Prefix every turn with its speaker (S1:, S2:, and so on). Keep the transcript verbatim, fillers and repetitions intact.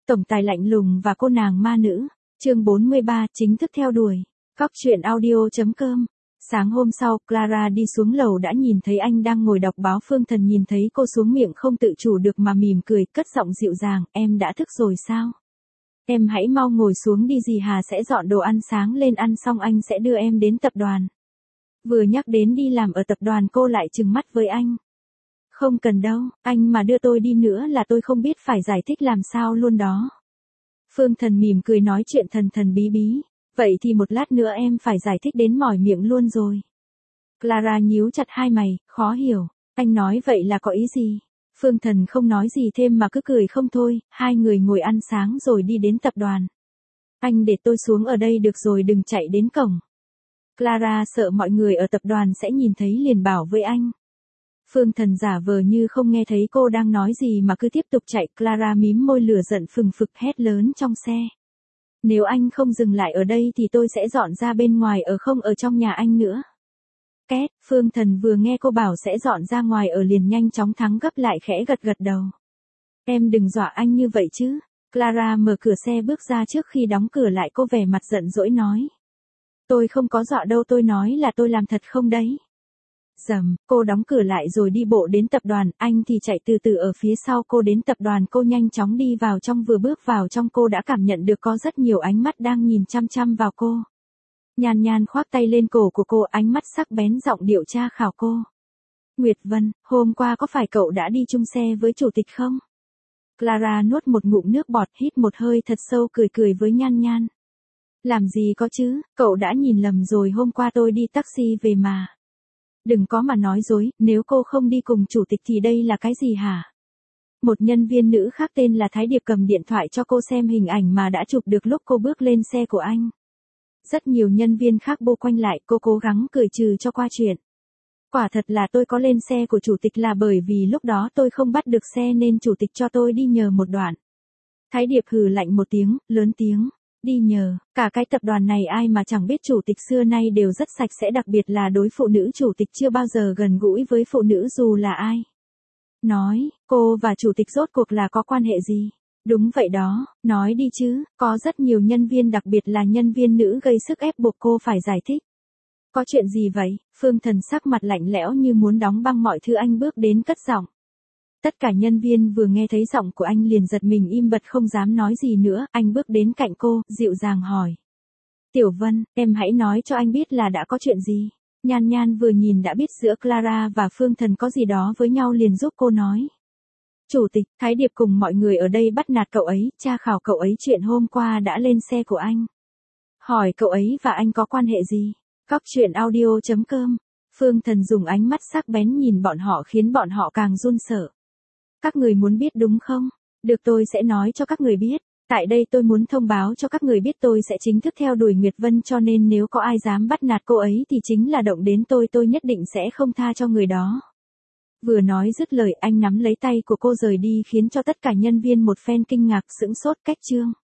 S1: Tổng tài lạnh lùng và cô nàng ma nữ. Chương bốn mươi ba, chính thức theo đuổi. Cóc truyện audio chấm com. Sáng hôm sau, Clara đi xuống lầu đã nhìn thấy anh đang ngồi đọc báo. Phương Thần nhìn thấy cô xuống miệng không tự chủ được mà mỉm cười, cất giọng dịu dàng, em đã thức rồi sao? Em hãy mau ngồi xuống đi, dì Hà sẽ dọn đồ ăn sáng lên, ăn xong anh sẽ đưa em đến tập đoàn. Vừa nhắc đến đi làm ở tập đoàn cô lại trừng mắt với anh. Không cần đâu, anh mà đưa tôi đi nữa là tôi không biết phải giải thích làm sao luôn đó. Phương Thần mỉm cười nói chuyện thần thần bí bí. Vậy thì một lát nữa em phải giải thích đến mỏi miệng luôn rồi. Clara nhíu chặt hai mày, khó hiểu. Anh nói vậy là có ý gì? Phương Thần không nói gì thêm mà cứ cười không thôi. Hai người ngồi ăn sáng rồi đi đến tập đoàn. Anh để tôi xuống ở đây được rồi, đừng chạy đến cổng. Clara sợ mọi người ở tập đoàn sẽ nhìn thấy liền bảo với anh. Phương Thần giả vờ như không nghe thấy cô đang nói gì mà cứ tiếp tục chạy. Clara mím môi lửa giận phừng phực hét lớn trong xe. Nếu anh không dừng lại ở đây thì tôi sẽ dọn ra bên ngoài ở, không ở trong nhà anh nữa. Két, Phương Thần vừa nghe cô bảo sẽ dọn ra ngoài ở liền nhanh chóng thắng gấp lại khẽ gật gật đầu. Em đừng dọa anh như vậy chứ. Clara mở cửa xe bước ra trước khi đóng cửa lại, cô vẻ mặt giận dỗi nói. Tôi không có dọa đâu, tôi nói là tôi làm thật không đấy. Dầm, cô đóng cửa lại rồi đi bộ đến tập đoàn, anh thì chạy từ từ ở phía sau cô đến tập đoàn. Cô nhanh chóng đi vào trong, vừa bước vào trong cô đã cảm nhận được có rất nhiều ánh mắt đang nhìn chăm chăm vào cô. Nhan Nhan khoác tay lên cổ của cô, ánh mắt sắc bén, giọng điệu tra khảo cô. Nguyệt Vân, hôm qua có phải cậu đã đi chung xe với chủ tịch không? Clara nuốt một ngụm nước bọt, hít một hơi thật sâu, cười cười với Nhan Nhan. Làm gì có chứ, cậu đã nhìn lầm rồi, hôm qua tôi đi taxi về mà. Đừng có mà nói dối, nếu cô không đi cùng chủ tịch thì đây là cái gì hả? Một nhân viên nữ khác tên là Thái Điệp cầm điện thoại cho cô xem hình ảnh mà đã chụp được lúc cô bước lên xe của anh. Rất nhiều nhân viên khác bô quanh lại, cô cố gắng cười trừ cho qua chuyện. Quả thật là tôi có lên xe của chủ tịch là bởi vì lúc đó tôi không bắt được xe nên chủ tịch cho tôi đi nhờ một đoạn. Thái Điệp hừ lạnh một tiếng, lớn tiếng. Đi nhờ, cả cái tập đoàn này ai mà chẳng biết chủ tịch xưa nay đều rất sạch sẽ, đặc biệt là đối phụ nữ, chủ tịch chưa bao giờ gần gũi với phụ nữ dù là ai. Nói, cô và chủ tịch rốt cuộc là có quan hệ gì? Đúng vậy đó, nói đi chứ, có rất nhiều nhân viên, đặc biệt là nhân viên nữ gây sức ép buộc cô phải giải thích. Có chuyện gì vậy? Phương Thần sắc mặt lạnh lẽo như muốn đóng băng mọi thứ, anh bước đến cất giọng. Tất cả nhân viên vừa nghe thấy giọng của anh liền giật mình im bặt không dám nói gì nữa, anh bước đến cạnh cô, dịu dàng hỏi. Tiểu Vân, em hãy nói cho anh biết là đã có chuyện gì. Nhan Nhan vừa nhìn đã biết giữa Clara và Phương Thần có gì đó với nhau liền giúp cô nói. Chủ tịch, Thái Điệp cùng mọi người ở đây bắt nạt cậu ấy, tra khảo cậu ấy chuyện hôm qua đã lên xe của anh. Hỏi cậu ấy và anh có quan hệ gì? Cóc truyện audio chấm com. Phương Thần dùng ánh mắt sắc bén nhìn bọn họ khiến bọn họ càng run sợ. Các người muốn biết đúng không? Được, tôi sẽ nói cho các người biết. Tại đây tôi muốn thông báo cho các người biết tôi sẽ chính thức theo đuổi Nguyệt Vân, cho nên nếu có ai dám bắt nạt cô ấy thì chính là động đến tôi, tôi nhất định sẽ không tha cho người đó. Vừa nói dứt lời anh nắm lấy tay của cô rời đi khiến cho tất cả nhân viên một phen kinh ngạc sững sốt. Cách chương